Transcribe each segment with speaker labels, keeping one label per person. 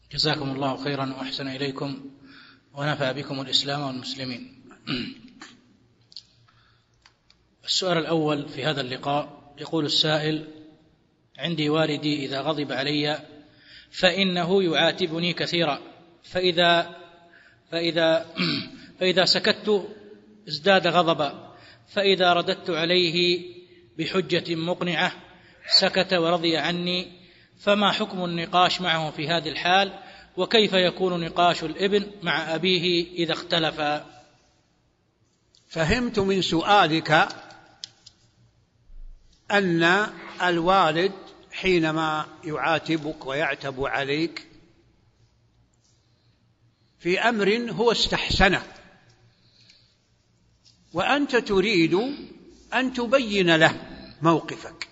Speaker 1: جزاكم الله خيرا وأحسن إليكم ونفع بكم الإسلام والمسلمين. السؤال الأول في هذا اللقاء، يقول السائل: عندي والدي إذا غضب علي فإنه يعاتبني كثيرا، فإذا سكت ازداد غضبا، فإذا رددت عليه بحجة مقنعة سكت ورضي عني، فما حكم النقاش معه في هذه الحال؟ وكيف يكون نقاش الابن مع أبيه إذا اختلفا؟
Speaker 2: فهمت من سؤالك أن الوالد حينما يعاتبك ويعتب عليك في أمر هو استحسنه وأنت تريد أن تبين له موقفك،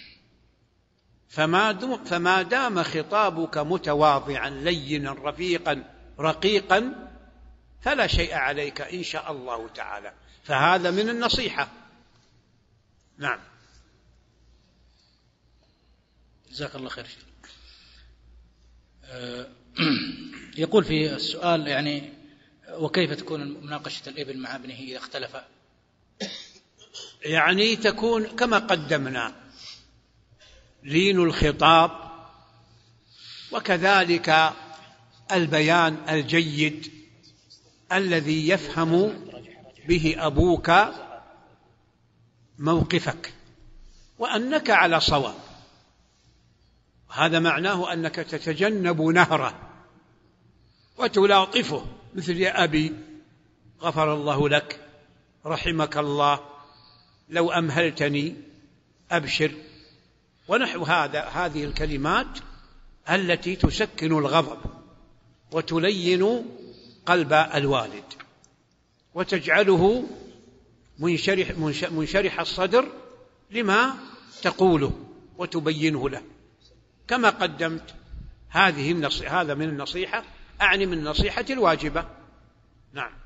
Speaker 2: فما دام خطابك متواضعا لينا رفيقا رقيقا فلا شيء عليك إن شاء الله تعالى، فهذا من النصيحة. نعم.
Speaker 1: جزاك الله خير. يقول في السؤال يعني: وكيف تكون مناقشة الابن مع ابنه إذا اختلف؟
Speaker 2: يعني تكون كما قدمنا، لين الخطاب، وكذلك البيان الجيد الذي يفهم به أبوك موقفك وأنك على صواب. هذا معناه أنك تتجنب نهره وتلاطفه، مثل: يا أبي غفر الله لك، رحمك الله، لو أمهلتني أبشر، ونحو هذه الكلمات التي تسكن الغضب وتلين قلب الوالد وتجعله منشرح الصدر لما تقوله وتبينه له كما قدمت. هذا من النصيحة، أعني من النصيحة الواجبة. نعم.